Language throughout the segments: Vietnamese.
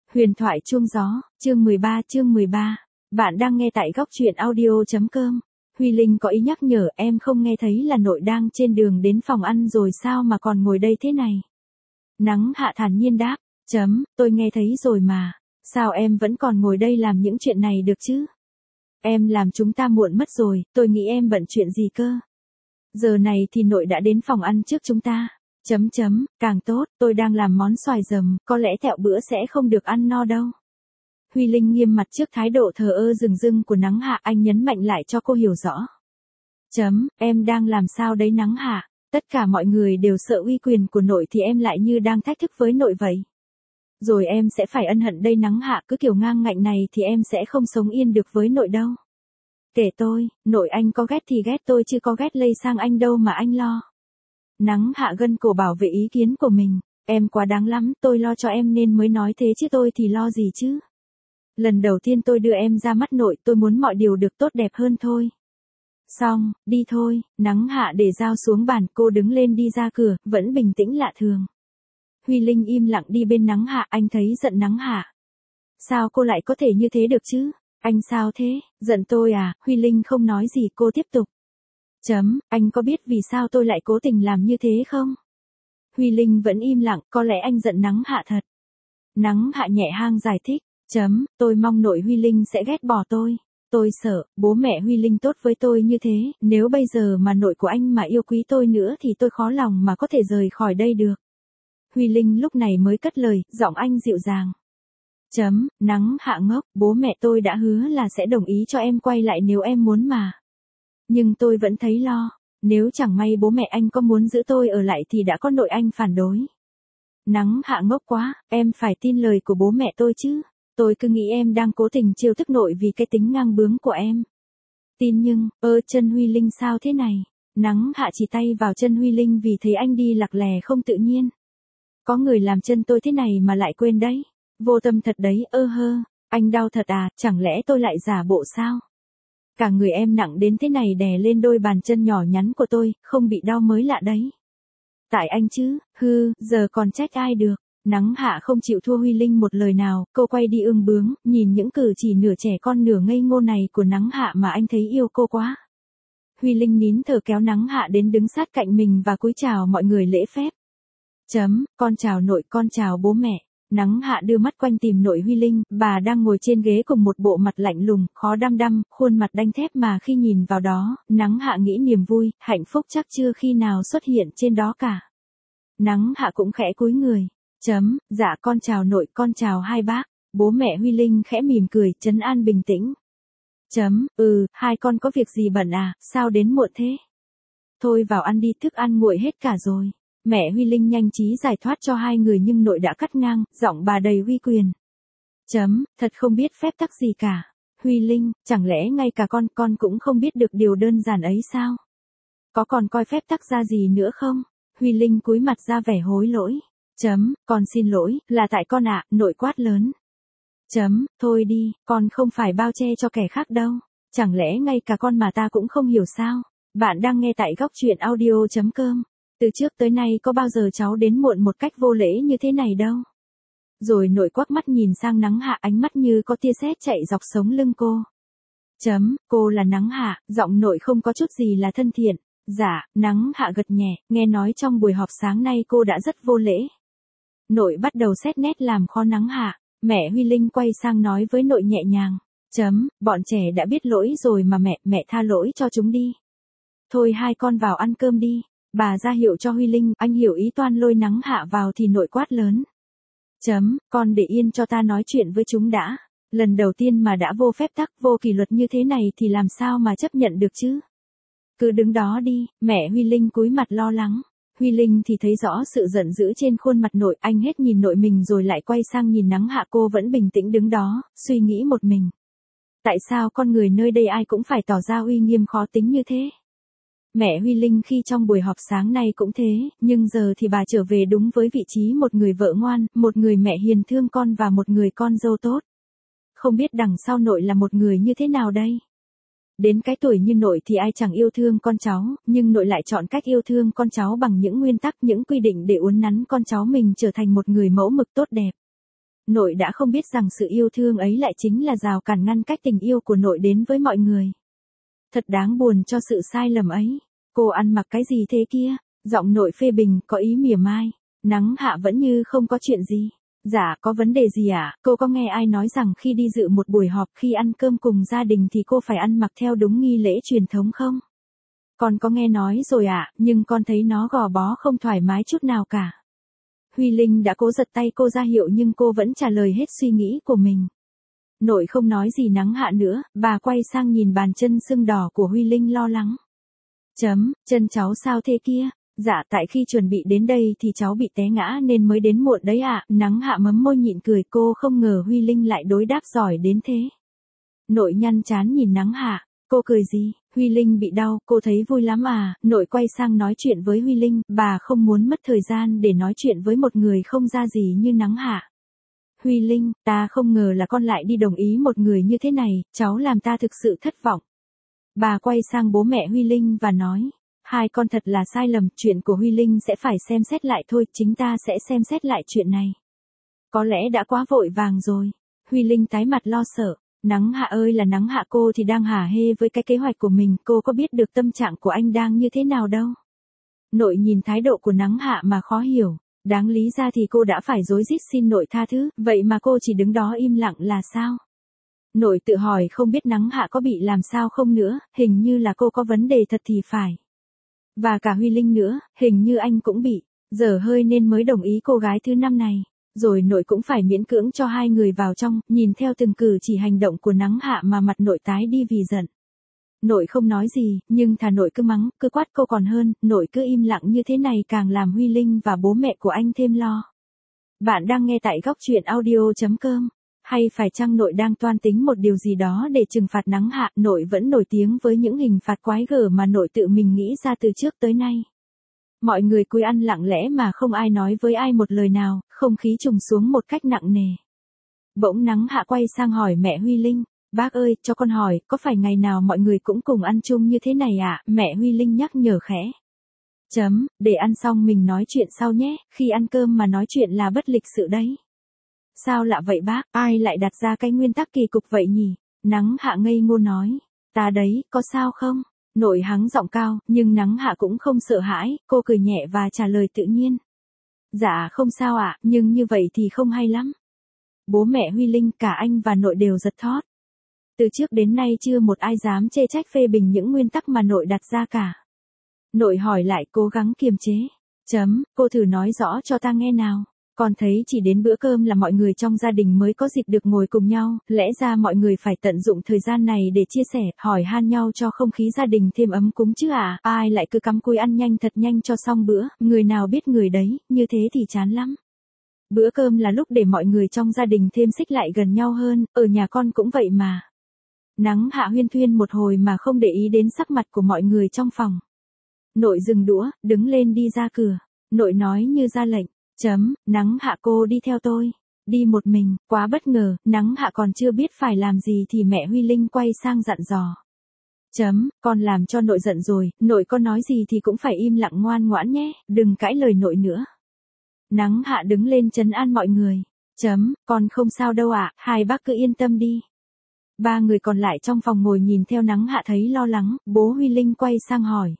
Huyền thoại chuông gió, chương 13. Bạn đang nghe tại góc truyện audio.com. Huy Linh có ý nhắc nhở em không nghe thấy là nội đang trên đường đến phòng ăn rồi sao mà còn ngồi đây thế này. Nắng hạ thản nhiên đáp, tôi nghe thấy rồi mà, sao em vẫn còn ngồi đây làm những chuyện này được chứ? Em làm chúng ta muộn mất rồi, tôi nghĩ em bận chuyện gì cơ. Giờ này thì nội đã đến phòng ăn trước chúng ta. Càng tốt, tôi đang làm món xoài rầm, có lẽ thẹo bữa sẽ không được ăn no đâu. Huy Linh nghiêm mặt trước thái độ thờ ơ rừng rưng của Nắng Hạ, anh nhấn mạnh lại cho cô hiểu rõ. Em đang làm sao đấy Nắng Hạ, tất cả mọi người đều sợ uy quyền của nội thì em lại như đang thách thức với nội vậy. Rồi em sẽ phải ân hận đây Nắng Hạ, cứ kiểu ngang ngạnh này thì em sẽ không sống yên được với nội đâu. Kể tôi, nội anh có ghét thì ghét tôi chứ có ghét lây sang anh đâu mà anh lo. Nắng Hạ gân cổ bảo vệ ý kiến của mình, em quá đáng lắm, tôi lo cho em nên mới nói thế chứ tôi thì lo gì chứ. Lần đầu tiên tôi đưa em ra mắt nội, tôi muốn mọi điều được tốt đẹp hơn thôi. Xong, đi thôi. Nắng Hạ để dao xuống bàn, cô đứng lên đi ra cửa, vẫn bình tĩnh lạ thường. Huy Linh im lặng đi bên Nắng Hạ, anh thấy giận Nắng Hạ. Sao cô lại có thể như thế được chứ? Anh sao thế, giận tôi à? Huy Linh không nói gì, cô tiếp tục. Anh có biết vì sao tôi lại cố tình làm như thế không? Huy Linh vẫn im lặng, có lẽ anh giận Nắng Hạ thật. Nắng Hạ nhẹ hang giải thích. Tôi mong nội Huy Linh sẽ ghét bỏ tôi. Tôi sợ, bố mẹ Huy Linh tốt với tôi như thế, nếu bây giờ mà nội của anh mà yêu quý tôi nữa thì tôi khó lòng mà có thể rời khỏi đây được. Huy Linh lúc này mới cất lời, giọng anh dịu dàng. Nắng Hạ ngốc, bố mẹ tôi đã hứa là sẽ đồng ý cho em quay lại nếu em muốn mà. Nhưng tôi vẫn thấy lo, nếu chẳng may bố mẹ anh có muốn giữ tôi ở lại thì đã có nội anh phản đối. Nắng Hạ ngốc quá, em phải tin lời của bố mẹ tôi chứ. Tôi cứ nghĩ em đang cố tình trêu tức nội vì cái tính ngang bướng của em. Tin nhưng, chân Huy Linh sao thế này? Nắng Hạ chỉ tay vào chân Huy Linh vì thấy anh đi lặc lè không tự nhiên. Có người làm chân tôi thế này mà lại quên đấy. Vô tâm thật đấy, anh đau thật à, chẳng lẽ tôi lại giả bộ sao? Cả người em nặng đến thế này đè lên đôi bàn chân nhỏ nhắn của tôi, không bị đau mới lạ đấy. Tại anh chứ, giờ còn trách ai được. Nắng Hạ không chịu thua Huy Linh một lời nào, cô quay đi ương bướng, nhìn những cử chỉ nửa trẻ con nửa ngây ngô này của Nắng Hạ mà anh thấy yêu cô quá. Huy Linh nín thở kéo Nắng Hạ đến đứng sát cạnh mình và cúi chào mọi người lễ phép. Con chào nội, con chào bố mẹ. Nắng Hạ đưa mắt quanh tìm nội Huy Linh, bà đang ngồi trên ghế cùng một bộ mặt lạnh lùng, khó đăm, khuôn mặt đanh thép mà khi nhìn vào đó, Nắng Hạ nghĩ niềm vui, hạnh phúc chắc chưa khi nào xuất hiện trên đó cả. Nắng Hạ cũng khẽ cúi người. Dạ con chào nội, con chào hai bác. Bố mẹ Huy Linh khẽ mỉm cười, trấn an bình tĩnh. Hai con có việc gì bận à, sao đến muộn thế? Thôi vào ăn đi, thức ăn nguội hết cả rồi. Mẹ Huy Linh nhanh trí giải thoát cho hai người nhưng nội đã cắt ngang, giọng bà đầy uy quyền. Thật không biết phép tắc gì cả. Huy Linh, chẳng lẽ ngay cả con cũng không biết được điều đơn giản ấy sao? Có còn coi phép tắc ra gì nữa không? Huy Linh cúi mặt ra vẻ hối lỗi. Con xin lỗi, là tại con ạ, nội quát lớn. Thôi đi, con không phải bao che cho kẻ khác đâu. Chẳng lẽ ngay cả con mà ta cũng không hiểu sao? Bạn đang nghe tại góc truyện audio.com. Từ trước tới nay có bao giờ cháu đến muộn một cách vô lễ như thế này đâu. Rồi nội quắc mắt nhìn sang Nắng Hạ, ánh mắt như có tia sét chạy dọc sống lưng cô. Cô là Nắng Hạ, giọng nội không có chút gì là thân thiện. Dạ, Nắng Hạ gật nhẹ, nghe nói trong buổi họp sáng nay cô đã rất vô lễ. Nội bắt đầu xét nét làm khó Nắng Hạ, mẹ Huy Linh quay sang nói với nội nhẹ nhàng. Bọn trẻ đã biết lỗi rồi mà mẹ tha lỗi cho chúng đi. Thôi hai con vào ăn cơm đi. Bà ra hiệu cho Huy Linh, anh hiểu ý toan lôi Nắng Hạ vào thì nội quát lớn. Con để yên cho ta nói chuyện với chúng đã. Lần đầu tiên mà đã vô phép tắc, vô kỷ luật như thế này thì làm sao mà chấp nhận được chứ? Cứ đứng đó đi, mẹ Huy Linh cúi mặt lo lắng. Huy Linh thì thấy rõ sự giận dữ trên khuôn mặt nội, anh hết nhìn nội mình rồi lại quay sang nhìn Nắng Hạ, cô vẫn bình tĩnh đứng đó, suy nghĩ một mình. Tại sao con người nơi đây ai cũng phải tỏ ra uy nghiêm khó tính như thế? Mẹ Huy Linh khi trong buổi họp sáng nay cũng thế, nhưng giờ thì bà trở về đúng với vị trí một người vợ ngoan, một người mẹ hiền thương con và một người con dâu tốt. Không biết đằng sau nội là một người như thế nào đây? Đến cái tuổi như nội thì ai chẳng yêu thương con cháu, nhưng nội lại chọn cách yêu thương con cháu bằng những nguyên tắc, những quy định để uốn nắn con cháu mình trở thành một người mẫu mực tốt đẹp. Nội đã không biết rằng sự yêu thương ấy lại chính là rào cản ngăn cách tình yêu của nội đến với mọi người. Thật đáng buồn cho sự sai lầm ấy. Cô ăn mặc cái gì thế kia? Giọng nội phê bình có ý mỉa mai. Nắng Hạ vẫn như không có chuyện gì. Dạ, có vấn đề gì ạ? Cô có nghe ai nói rằng khi đi dự một buổi họp khi ăn cơm cùng gia đình thì cô phải ăn mặc theo đúng nghi lễ truyền thống không? Con có nghe nói rồi ạ, nhưng con thấy nó gò bó không thoải mái chút nào cả. Huy Linh đã cố giật tay cô ra hiệu nhưng cô vẫn trả lời hết suy nghĩ của mình. Nội không nói gì Nắng Hạ nữa, bà quay sang nhìn bàn chân sưng đỏ của Huy Linh lo lắng. Chân cháu sao thế kia? Dạ tại khi chuẩn bị đến đây thì cháu bị té ngã nên mới đến muộn đấy ạ. Nắng Hạ mấm môi nhịn cười, cô không ngờ Huy Linh lại đối đáp giỏi đến thế. Nội nhăn trán nhìn Nắng Hạ, cô cười gì? Huy Linh bị đau, cô thấy vui lắm à? Nội quay sang nói chuyện với Huy Linh, bà không muốn mất thời gian để nói chuyện với một người không ra gì như Nắng Hạ. Huy Linh, ta không ngờ là con lại đi đồng ý một người như thế này, cháu làm ta thực sự thất vọng. Bà quay sang bố mẹ Huy Linh và nói, hai con thật là sai lầm, chuyện của Huy Linh sẽ phải xem xét lại thôi, chính ta sẽ xem xét lại chuyện này. Có lẽ đã quá vội vàng rồi. Huy Linh tái mặt lo sợ. Nắng Hạ ơi là Nắng Hạ, cô thì đang hả hê với cái kế hoạch của mình, cô có biết được tâm trạng của anh đang như thế nào đâu. Nội nhìn thái độ của Nắng Hạ mà khó hiểu. Đáng lý ra thì cô đã phải rối rít xin nội tha thứ, vậy mà cô chỉ đứng đó im lặng là sao? Nội tự hỏi không biết Nắng Hạ có bị làm sao không nữa, hình như là cô có vấn đề thật thì phải. Và cả Huy Linh nữa, hình như anh cũng bị dở hơi nên mới đồng ý cô gái thứ 5 này. Rồi nội cũng phải miễn cưỡng cho hai người vào trong, nhìn theo từng cử chỉ hành động của Nắng Hạ mà mặt nội tái đi vì giận. Nội không nói gì, nhưng thà nội cứ mắng, cứ quát cô còn hơn, nội cứ im lặng như thế này càng làm Huy Linh và bố mẹ của anh thêm lo. Bạn đang nghe tại góc truyện audio.com. Hay phải chăng nội đang toan tính một điều gì đó để trừng phạt Nắng Hạ? Nội vẫn nổi tiếng với những hình phạt quái gở mà nội tự mình nghĩ ra từ trước tới nay. Mọi người cúi ăn lặng lẽ mà không ai nói với ai một lời nào, không khí trùng xuống một cách nặng nề. Bỗng Nắng Hạ quay sang hỏi mẹ Huy Linh, bác ơi, cho con hỏi, có phải ngày nào mọi người cũng cùng ăn chung như thế này ạ? Mẹ Huy Linh nhắc nhở khẽ. Để ăn xong mình nói chuyện sau nhé, khi ăn cơm mà nói chuyện là bất lịch sự đấy. Sao lạ vậy bác, ai lại đặt ra cái nguyên tắc kỳ cục vậy nhỉ? Nắng Hạ ngây ngô nói, ta đấy, có sao không? Nội hắng giọng cao, nhưng Nắng Hạ cũng không sợ hãi, cô cười nhẹ và trả lời tự nhiên. Dạ không sao ạ, nhưng như vậy thì không hay lắm. Bố mẹ Huy Linh, cả anh và nội đều giật thót. Từ trước đến nay chưa một ai dám chê trách phê bình những nguyên tắc mà nội đặt ra cả. Nội hỏi lại cố gắng kiềm chế. Cô thử nói rõ cho ta nghe nào. Con thấy chỉ đến bữa cơm là mọi người trong gia đình mới có dịp được ngồi cùng nhau, lẽ ra mọi người phải tận dụng thời gian này để chia sẻ, hỏi han nhau cho không khí gia đình thêm ấm cúng chứ à, ai lại cứ cắm cúi ăn nhanh thật nhanh cho xong bữa, người nào biết người đấy, như thế thì chán lắm. Bữa cơm là lúc để mọi người trong gia đình thêm xích lại gần nhau hơn, ở nhà con cũng vậy mà. Nắng Hạ huyên thuyên một hồi mà không để ý đến sắc mặt của mọi người trong phòng. Nội dừng đũa, đứng lên đi ra cửa. Nội nói như ra lệnh. Nắng Hạ cô đi theo tôi. Đi một mình, quá bất ngờ, Nắng Hạ còn chưa biết phải làm gì thì mẹ Huy Linh quay sang dặn dò. Con làm cho nội giận rồi, nội có nói gì thì cũng phải im lặng ngoan ngoãn nhé, đừng cãi lời nội nữa. Nắng Hạ đứng lên trấn an mọi người. Con không sao đâu ạ, hai bác cứ yên tâm đi. Ba người còn lại trong phòng ngồi nhìn theo Nắng Hạ thấy lo lắng, bố Huy Linh quay sang hỏi.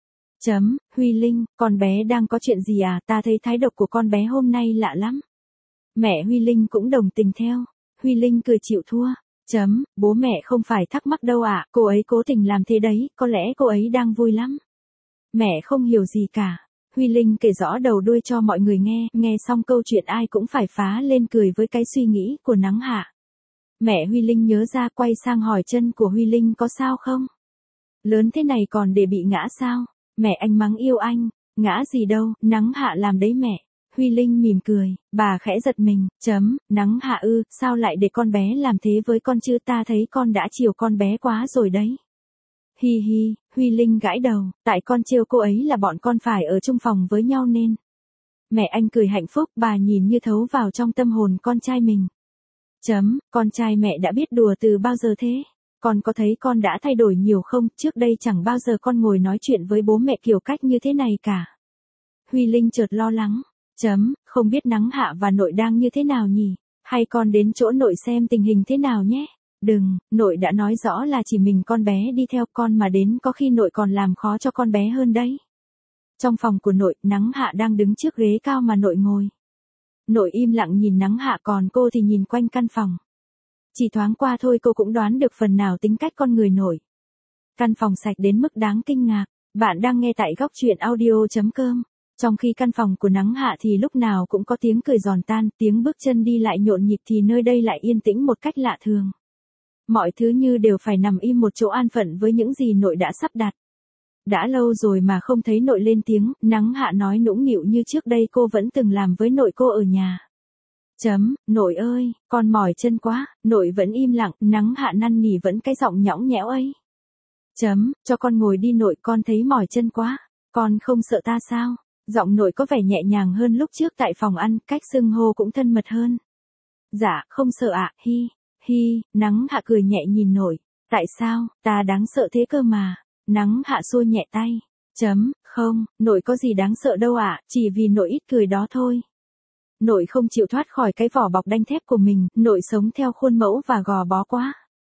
Huy Linh, con bé đang có chuyện gì à, ta thấy thái độ của con bé hôm nay lạ lắm. Mẹ Huy Linh cũng đồng tình theo. Huy Linh cười chịu thua. Bố mẹ không phải thắc mắc đâu ạ, cô ấy cố tình làm thế đấy, có lẽ cô ấy đang vui lắm. Mẹ không hiểu gì cả. Huy Linh kể rõ đầu đuôi cho mọi người nghe xong câu chuyện ai cũng phải phá lên cười với cái suy nghĩ của Nắng Hạ. Mẹ Huy Linh nhớ ra quay sang hỏi chân của Huy Linh có sao không? Lớn thế này còn để bị ngã sao? Mẹ anh mắng yêu anh, ngã gì đâu, Nắng Hạ làm đấy mẹ. Huy Linh mỉm cười, bà khẽ giật mình, Nắng Hạ ư, sao lại để con bé làm thế với con chứ, ta thấy con đã chiều con bé quá rồi đấy. Hi hi, Huy Linh gãi đầu, tại con trêu cô ấy là bọn con phải ở chung phòng với nhau nên. Mẹ anh cười hạnh phúc, bà nhìn như thấu vào trong tâm hồn con trai mình. Con trai mẹ đã biết đùa từ bao giờ thế? Con có thấy con đã thay đổi nhiều không? Trước đây chẳng bao giờ con ngồi nói chuyện với bố mẹ kiểu cách như thế này cả. Huy Linh chợt lo lắng. Không biết Nắng Hạ và nội đang như thế nào nhỉ? Hay con đến chỗ nội xem tình hình thế nào nhé. Đừng, nội đã nói rõ là chỉ mình con bé đi theo con mà đến có khi nội còn làm khó cho con bé hơn đấy. Trong phòng của nội, Nắng Hạ đang đứng trước ghế cao mà nội ngồi. Nội im lặng nhìn Nắng Hạ còn cô thì nhìn quanh căn phòng. Chỉ thoáng qua thôi cô cũng đoán được phần nào tính cách con người nội. Căn phòng sạch đến mức đáng kinh ngạc. Bạn đang nghe tại góc truyện audio.com. Trong khi căn phòng của Nắng Hạ thì lúc nào cũng có tiếng cười giòn tan, tiếng bước chân đi lại nhộn nhịp thì nơi đây lại yên tĩnh một cách lạ thường. Mọi thứ như đều phải nằm im một chỗ an phận với những gì nội đã sắp đặt. Đã lâu rồi mà không thấy nội lên tiếng, Nắng Hạ nói nũng nịu như trước đây cô vẫn từng làm với nội cô ở nhà. Nội ơi, con mỏi chân quá, nội vẫn im lặng, Nắng Hạ năn nỉ vẫn cái giọng nhõng nhẽo ấy. Cho con ngồi đi nội, con thấy mỏi chân quá, con không sợ ta sao? Giọng nội có vẻ nhẹ nhàng hơn lúc trước tại phòng ăn, cách xưng hô cũng thân mật hơn. Dạ, không sợ ạ, hi, Nắng Hạ cười nhẹ nhìn nội. Tại sao, ta đáng sợ thế cơ mà. Nắng Hạ xua nhẹ tay. Không, nội có gì đáng sợ đâu ạ, chỉ vì nội ít cười đó thôi. Nội không chịu thoát khỏi cái vỏ bọc đanh thép của mình, nội sống theo khuôn mẫu và gò bó quá.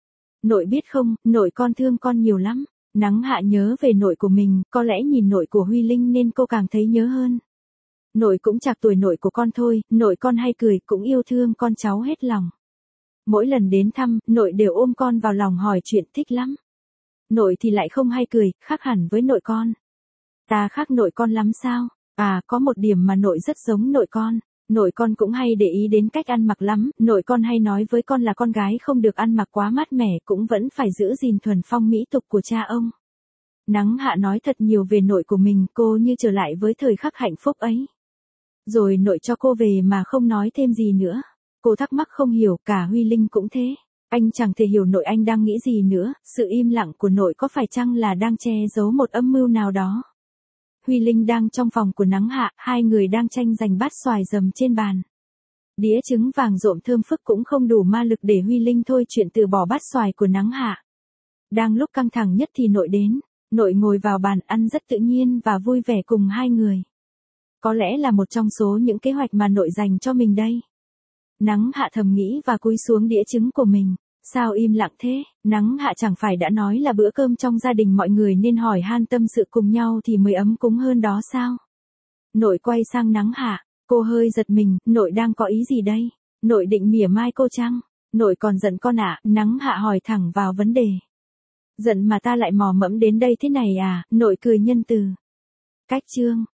Nội biết không, nội con thương con nhiều lắm. Nắng Hạ nhớ về nội của mình, có lẽ nhìn nội của Huy Linh nên cô càng thấy nhớ hơn. Nội cũng chạc tuổi nội của con thôi, nội con hay cười, cũng yêu thương con cháu hết lòng. Mỗi lần đến thăm, nội đều ôm con vào lòng hỏi chuyện thích lắm. Nội thì lại không hay cười, khác hẳn với nội con. Ta khác nội con lắm sao? À, có một điểm mà nội rất giống nội con. Nội con cũng hay để ý đến cách ăn mặc lắm, nội con hay nói với con là con gái không được ăn mặc quá mát mẻ, cũng vẫn phải giữ gìn thuần phong mỹ tục của cha ông. Nắng Hạ nói thật nhiều về nội của mình, cô như trở lại với thời khắc hạnh phúc ấy. Rồi nội cho cô về mà không nói thêm gì nữa. Cô thắc mắc không hiểu, cả Huy Linh cũng thế. Anh chẳng thể hiểu nội anh đang nghĩ gì nữa, sự im lặng của nội có phải chăng là đang che giấu một âm mưu nào đó. Huy Linh đang trong phòng của Nắng Hạ, hai người đang tranh giành bát xoài dầm trên bàn. Đĩa trứng vàng rộm thơm phức cũng không đủ ma lực để Huy Linh thôi chuyện từ bỏ bát xoài của Nắng Hạ. Đang lúc căng thẳng nhất thì nội đến, nội ngồi vào bàn ăn rất tự nhiên và vui vẻ cùng hai người. Có lẽ là một trong số những kế hoạch mà nội dành cho mình đây. Nắng Hạ thầm nghĩ và cúi xuống đĩa trứng của mình. Sao im lặng thế? Nắng Hạ chẳng phải đã nói là bữa cơm trong gia đình mọi người nên hỏi han tâm sự cùng nhau thì mới ấm cúng hơn đó sao? Nội quay sang Nắng Hạ, cô hơi giật mình, nội đang có ý gì đây? Nội định mỉa mai cô chăng? Nội còn giận con ạ? Nắng Hạ hỏi thẳng vào vấn đề. Giận mà ta lại mò mẫm đến đây thế này à? Nội cười nhân từ. Cách chương